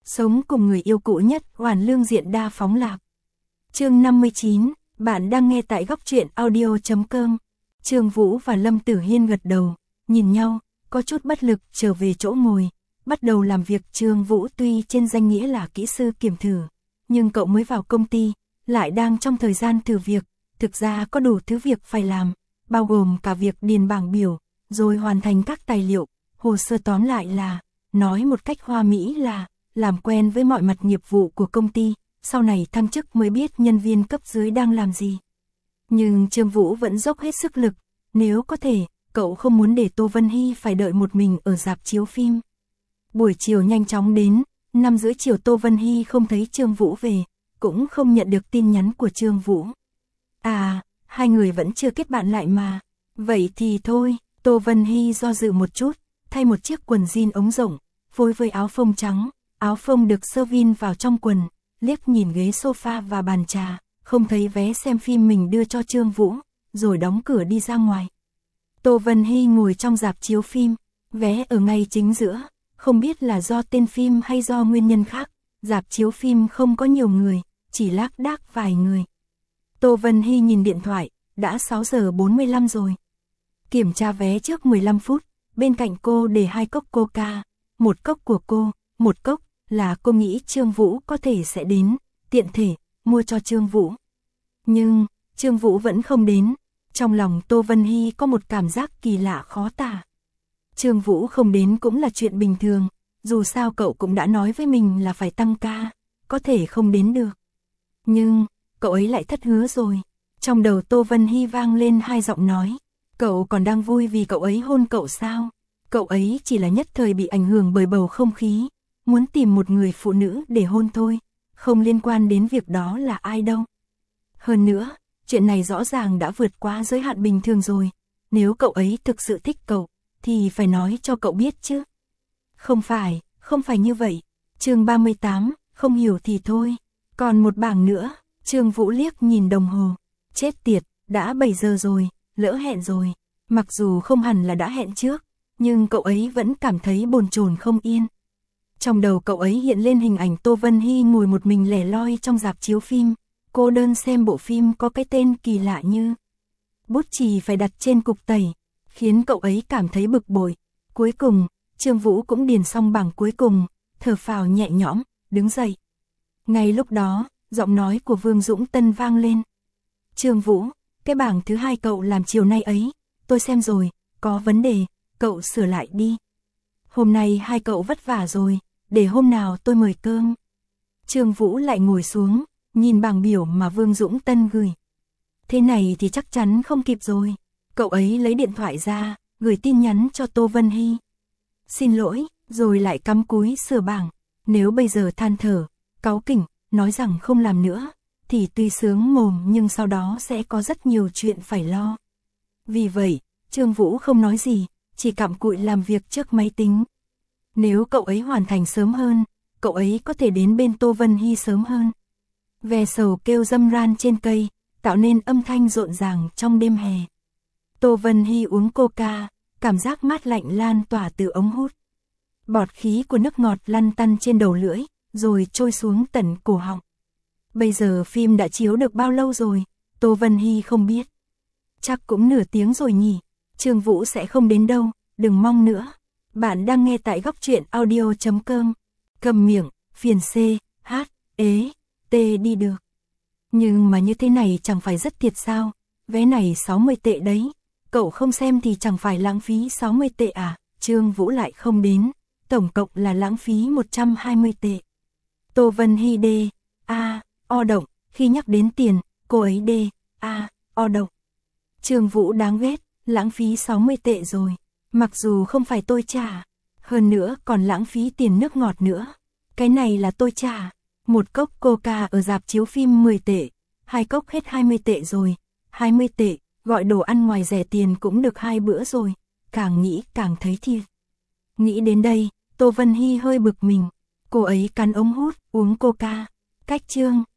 Sống cùng người yêu cũ nhất, hoàn lương diện đa phóng lạc. Chương 59, bạn đang nghe tại góc truyện audio.com. Trương Vũ và Lâm Tử Hiên gật đầu, nhìn nhau, có chút bất lực trở về chỗ ngồi, bắt đầu làm việc. Trương Vũ tuy trên danh nghĩa là kỹ sư kiểm thử, nhưng cậu mới vào công ty, lại đang trong thời gian thử việc, thực ra có đủ thứ việc phải làm, bao gồm cả việc điền bảng biểu, rồi hoàn thành các tài liệu, hồ sơ. Tóm lại là, nói một cách hoa mỹ là, làm quen với mọi mặt nghiệp vụ của công ty, sau này thăng chức mới biết nhân viên cấp dưới đang làm gì. Nhưng Trương Vũ vẫn dốc hết sức lực, nếu có thể, cậu không muốn để Tô Vân Hy phải đợi một mình ở rạp chiếu phim. Buổi chiều nhanh chóng đến, 5:30 chiều Tô Vân Hy không thấy Trương Vũ về, cũng không nhận được tin nhắn của Trương Vũ. À, hai người vẫn chưa kết bạn lại mà. Vậy thì thôi, Tô Vân Hy do dự một chút, thay một chiếc quần jean ống rộng, phối với áo phông trắng, áo phông được sơ vin vào trong quần, liếc nhìn ghế sofa và bàn trà, không thấy vé xem phim mình đưa cho Trương Vũ, rồi đóng cửa đi ra ngoài. Tô Vân Hy ngồi trong rạp chiếu phim, vé ở ngay chính giữa, không biết là do tên phim hay do nguyên nhân khác, rạp chiếu phim không có nhiều người, chỉ lác đác vài người. Tô Vân Hy nhìn điện thoại, đã 6:45 rồi. Kiểm tra vé trước 15 phút, bên cạnh cô để 2 cốc Coca, một cốc của cô, một cốc là cô nghĩ Trương Vũ có thể sẽ đến, tiện thể mua cho Trương Vũ. Nhưng Trương Vũ vẫn không đến, trong lòng Tô Vân Hy có một cảm giác kỳ lạ khó tả. Trương Vũ không đến cũng là chuyện bình thường, dù sao cậu cũng đã nói với mình là phải tăng ca, có thể không đến được. Nhưng cậu ấy lại thất hứa rồi. Trong đầu Tô Vân Hy vang lên 2 giọng nói. Cậu còn đang vui vì cậu ấy hôn cậu sao? Cậu ấy chỉ là nhất thời bị ảnh hưởng bởi bầu không khí, muốn tìm một người phụ nữ để hôn thôi, không liên quan đến việc đó là ai đâu. Hơn nữa, chuyện này rõ ràng đã vượt quá giới hạn bình thường rồi. Nếu cậu ấy thực sự thích cậu, thì phải nói cho cậu biết chứ. Không phải như vậy. Chương 38, không hiểu thì thôi. Còn một bảng nữa. Trương Vũ liếc nhìn đồng hồ. Chết tiệt, đã 7 giờ rồi, lỡ hẹn rồi. Mặc dù không hẳn là đã hẹn trước, nhưng cậu ấy vẫn cảm thấy bồn chồn không yên. Trong đầu cậu ấy hiện lên hình ảnh Tô Vân Hy ngồi một mình lẻ loi trong rạp chiếu phim, cô đơn xem bộ phim có cái tên kỳ lạ như Bút chì phải đặt trên cục tẩy, khiến cậu ấy cảm thấy bực bội. Cuối cùng, Trương Vũ cũng điền xong bảng cuối cùng, thở phào nhẹ nhõm, đứng dậy. Ngay lúc đó, giọng nói của Vương Dũng Tân vang lên. Trương Vũ, cái bảng thứ 2 cậu làm chiều nay ấy, tôi xem rồi, có vấn đề, cậu sửa lại đi. Hôm nay hai cậu vất vả rồi, để hôm nào tôi mời cơm. Trương Vũ lại ngồi xuống, nhìn bảng biểu mà Vương Dũng Tân gửi. Thế này thì chắc chắn không kịp rồi. Cậu ấy lấy điện thoại ra, gửi tin nhắn cho Tô Vân Hy. Xin lỗi, rồi lại cắm cúi sửa bảng. Nếu bây giờ than thở, cáu kỉnh, nói rằng không làm nữa, thì tuy sướng mồm nhưng sau đó sẽ có rất nhiều chuyện phải lo. Vì vậy, Trương Vũ không nói gì, chỉ cặm cụi làm việc trước máy tính. Nếu cậu ấy hoàn thành sớm hơn, cậu ấy có thể đến bên Tô Vân Hy sớm hơn. Ve sầu kêu râm ran trên cây, tạo nên âm thanh rộn ràng trong đêm hè. Tô Vân Hy uống Coca, cảm giác mát lạnh lan tỏa từ ống hút. Bọt khí của nước ngọt lăn tăn trên đầu lưỡi, rồi trôi xuống tận cổ họng. Bây giờ phim đã chiếu được bao lâu rồi, Tô Vân Hy không biết. Chắc cũng nửa tiếng rồi nhỉ, Trương Vũ sẽ không đến đâu, đừng mong nữa. Bạn đang nghe tại góc truyện audio.com. Cầm miệng, phiền C, H, ế, T đi được. Nhưng mà như thế này chẳng phải rất thiệt sao, vé này 60 tệ đấy, cậu không xem thì chẳng phải lãng phí 60 tệ à, Trương Vũ lại không đến, tổng cộng là lãng phí 120 tệ. Tô Vân Hy D, A, O động, khi nhắc đến tiền, cô ấy D, A, O động. Trương Vũ đáng ghét, lãng phí 60 tệ rồi, mặc dù không phải tôi trả, hơn nữa còn lãng phí tiền nước ngọt nữa. Cái này là tôi trả, một cốc Coca ở rạp chiếu phim 10 tệ, 2 cốc hết 20 tệ rồi, 20 tệ, gọi đồ ăn ngoài rẻ tiền cũng được 2 bữa rồi, càng nghĩ càng thấy thiệt. Nghĩ đến đây, Tô Vân Hy hơi bực mình, cô ấy cắn ống hút, uống Coca, cách Trương